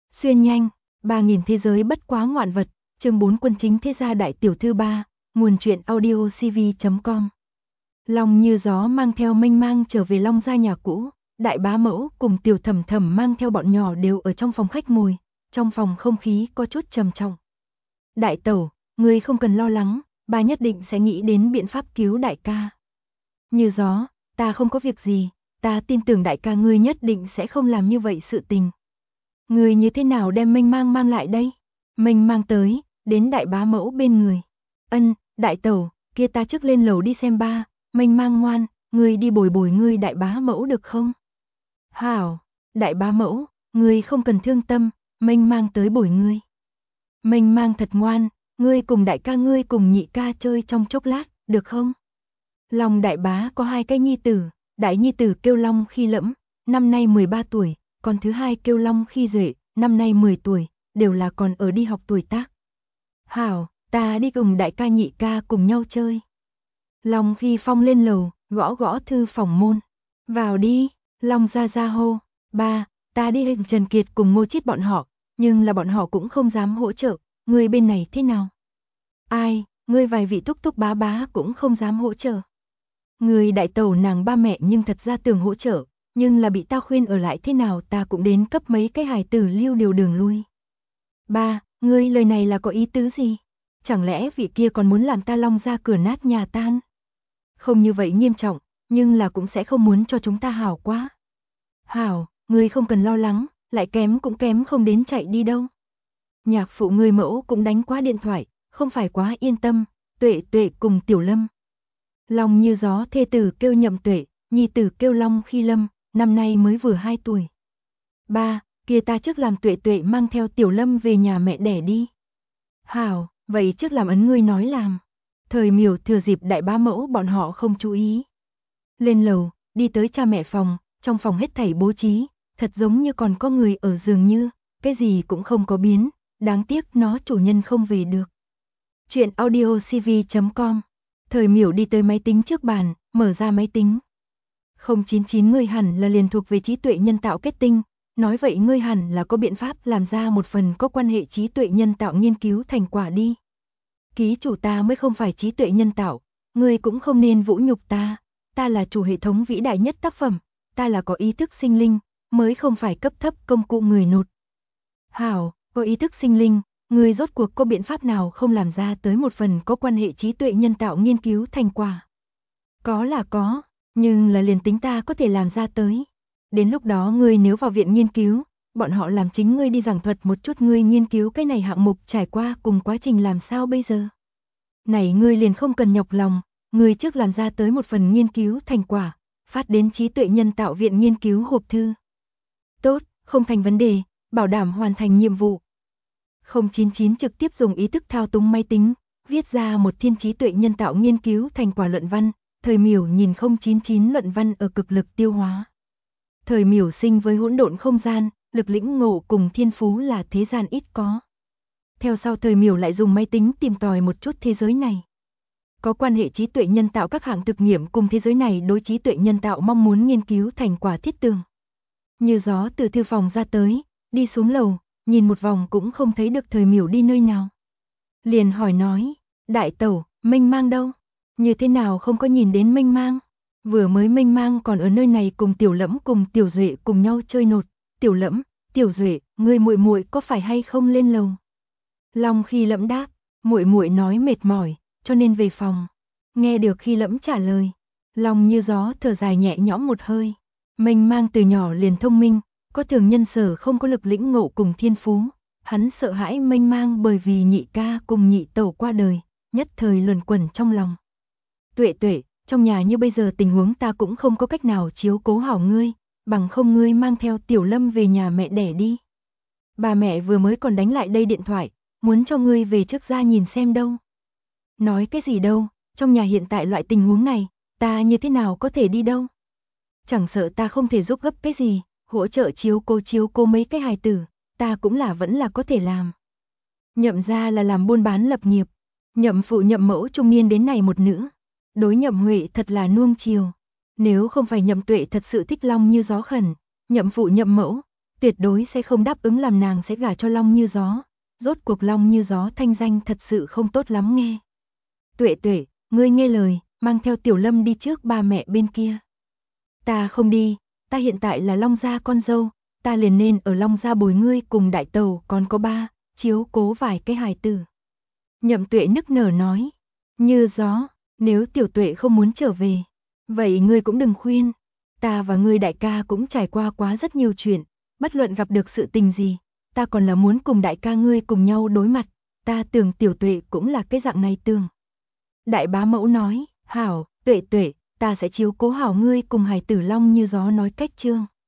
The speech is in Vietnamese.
Xuyên nhanh, 3000 thế giới bất quá ngoạn vật, chương 4 quân chính thế gia đại tiểu thư 3, nguồn truyện audio cv.com. Long Như Gió mang theo mênh mang trở về Long gia nhà cũ, đại bá mẫu cùng tiểu thẩm thẩm mang theo bọn nhỏ đều ở trong phòng khách ngồi, trong phòng không khí có chút trầm trọng. Đại tẩu, ngươi không cần lo lắng, bà nhất định sẽ nghĩ đến biện pháp cứu đại ca. Như Gió, ta không có việc gì, ta tin tưởng đại ca ngươi nhất định sẽ không làm như vậy sự tình. Ngươi như thế nào đem mênh mang mang lại đây? Mênh mang tới, đến đại bá mẫu bên người. Ân, đại tẩu, kia ta trước lên lầu đi xem ba, mênh mang ngoan, ngươi đi bồi bồi ngươi đại bá mẫu được không? Hảo, đại bá mẫu, ngươi không cần thương tâm, mênh mang tới bồi ngươi. Mênh mang thật ngoan, ngươi cùng đại ca ngươi cùng nhị ca chơi trong chốc lát, được không? Long đại bá có 2 cái nhi tử, đại nhi tử kêu Long Khi Lẫm, năm nay 13 tuổi, còn thứ hai kêu Long Khi Duệ, năm nay 10 tuổi, đều là còn ở đi học tuổi tác. Hảo, ta đi cùng đại ca nhị ca cùng nhau chơi. Long Khi Phong lên lầu, gõ gõ thư phòng môn. Vào đi, Long ra ra hô. Ba, ta đi hình Trần Kiệt cùng Ngô Chít bọn họ, nhưng là bọn họ cũng không dám hỗ trợ, ngươi bên này thế nào? Ai, ngươi vài vị thúc thúc bá bá cũng không dám hỗ trợ. Người đại tẩu nàng ba mẹ nhưng thật ra tưởng hỗ trợ, nhưng là bị ta khuyên ở lại thế nào ta cũng đến cấp mấy cái hài tử lưu điều đường lui. Ba, ngươi lời này là có ý tứ gì? Chẳng lẽ vị kia còn muốn làm ta Long ra cửa nát nhà tan? Không như vậy nghiêm trọng, nhưng là cũng sẽ không muốn cho chúng ta hảo quá. Hảo, ngươi không cần lo lắng, lại kém cũng kém không đến chạy đi đâu. Nhạc phụ người mẫu cũng đánh qua điện thoại, không phải quá yên tâm, Tuệ Tuệ cùng Tiểu Lâm. Long Như Gió thê tử kêu Nhậm Tuệ, nhi tử kêu Long Khi Lâm, năm nay mới vừa 2 tuổi. Ba, kia ta trước làm Tuệ Tuệ mang theo Tiểu Lâm về nhà mẹ đẻ đi. Hảo, vậy trước làm ấn ngươi nói làm. Thời Miểu thừa dịp đại bá mẫu bọn họ không chú ý. Lên lầu, đi tới cha mẹ phòng, trong phòng hết thảy bố trí, thật giống như còn có người ở dường như, cái gì cũng không có biến, đáng tiếc nó chủ nhân không về được. Chuyện audio cv.com. Thời Miểu đi tới máy tính trước bàn, mở ra máy tính. 099 ngươi hẳn là liền thuộc về trí tuệ nhân tạo kết tinh, nói vậy ngươi hẳn là có biện pháp làm ra một phần có quan hệ trí tuệ nhân tạo nghiên cứu thành quả đi. Ký chủ ta mới không phải trí tuệ nhân tạo, ngươi cũng không nên vũ nhục ta là chủ hệ thống vĩ đại nhất tác phẩm, ta là có ý thức sinh linh, mới không phải cấp thấp công cụ người nột. Hảo, có ý thức sinh linh, ngươi rốt cuộc có biện pháp nào không làm ra tới một phần có quan hệ trí tuệ nhân tạo nghiên cứu thành quả? Có là có, nhưng là liền tính ta có thể làm ra tới. Đến lúc đó ngươi nếu vào viện nghiên cứu, bọn họ làm chính ngươi đi giảng thuật một chút ngươi nghiên cứu cái này hạng mục trải qua cùng quá trình làm sao bây giờ. Này ngươi liền không cần nhọc lòng, ngươi trước làm ra tới một phần nghiên cứu thành quả, phát đến trí tuệ nhân tạo viện nghiên cứu hộp thư. Tốt, không thành vấn đề, bảo đảm hoàn thành nhiệm vụ. 099 trực tiếp dùng ý thức thao túng máy tính, viết ra một thiên trí tuệ nhân tạo nghiên cứu thành quả luận văn. Thời Miểu nhìn 099 luận văn ở cực lực tiêu hóa. Thời Miểu sinh với hỗn độn không gian, lực lĩnh ngộ cùng thiên phú là thế gian ít có. Theo sau Thời Miểu lại dùng máy tính tìm tòi một chút thế giới này. Có quan hệ trí tuệ nhân tạo các hạng thực nghiệm cùng thế giới này đối trí tuệ nhân tạo mong muốn nghiên cứu thành quả thiết tường. Như Gió từ thư phòng ra tới, đi xuống lầu, nhìn một vòng cũng không thấy được Thời Miểu đi nơi nào. Liền hỏi nói, đại tẩu, mênh mang đâu? Như thế nào không có nhìn đến mênh mang? Vừa mới mênh mang còn ở nơi này cùng Tiểu Lẫm cùng Tiểu Duệ cùng nhau chơi nột. Tiểu Lẫm, Tiểu Duệ, ngươi muội muội có phải hay không lên lầu? Long Khi Lẫm đáp, muội muội nói mệt mỏi, cho nên về phòng. Nghe được Khi Lẫm trả lời, Long Như Gió thở dài nhẹ nhõm một hơi. Mênh mang từ nhỏ liền thông minh, có thường nhân sở không có lực lĩnh ngộ cùng thiên phú. Hắn sợ hãi mênh mang bởi vì nhị ca cùng nhị tẩu qua đời, nhất thời luẩn quẩn trong lòng. Tuệ Tuệ, trong nhà như bây giờ tình huống ta cũng không có cách nào chiếu cố hảo ngươi, bằng không ngươi mang theo Tiểu Lâm về nhà mẹ đẻ đi. Bà mẹ vừa mới còn đánh lại đây điện thoại, muốn cho ngươi về trước ra nhìn xem đâu. Nói cái gì đâu, trong nhà hiện tại loại tình huống này, ta như thế nào có thể đi đâu. Chẳng sợ ta không thể giúp gấp cái gì, hỗ trợ chiếu cô mấy cái hài tử, ta cũng vẫn là có thể làm. Nhậm gia là làm buôn bán lập nghiệp, Nhậm phụ Nhậm mẫu trung niên đến này một nữ. Đối Nhậm Huệ thật là nuông chiều. Nếu không phải Nhậm Tuệ thật sự thích Long Như Gió khẩn, Nhậm phụ Nhậm mẫu tuyệt đối sẽ không đáp ứng làm nàng sẽ gả cho Long Như Gió. Rốt cuộc Long Như Gió thanh danh thật sự không tốt lắm nghe. Tuệ Tuệ, ngươi nghe lời, mang theo Tiểu Lâm đi trước ba mẹ bên kia. Ta không đi, ta hiện tại là Long gia con dâu, ta liền nên ở Long gia bồi ngươi cùng đại tàu còn có ba, chiếu cố vài cái hài tử. Nhậm Tuệ nức nở nói, Như Gió, nếu Tiểu Tuệ không muốn trở về, vậy ngươi cũng đừng khuyên, ta và ngươi đại ca cũng trải qua quá rất nhiều chuyện, bất luận gặp được sự tình gì, ta còn là muốn cùng đại ca ngươi cùng nhau đối mặt, ta tưởng Tiểu Tuệ cũng là cái dạng này tưởng. Đại bá mẫu nói, hảo, Tuệ Tuệ, ta sẽ chiếu cố hảo ngươi cùng hài tử Long Như Gió nói cách trương.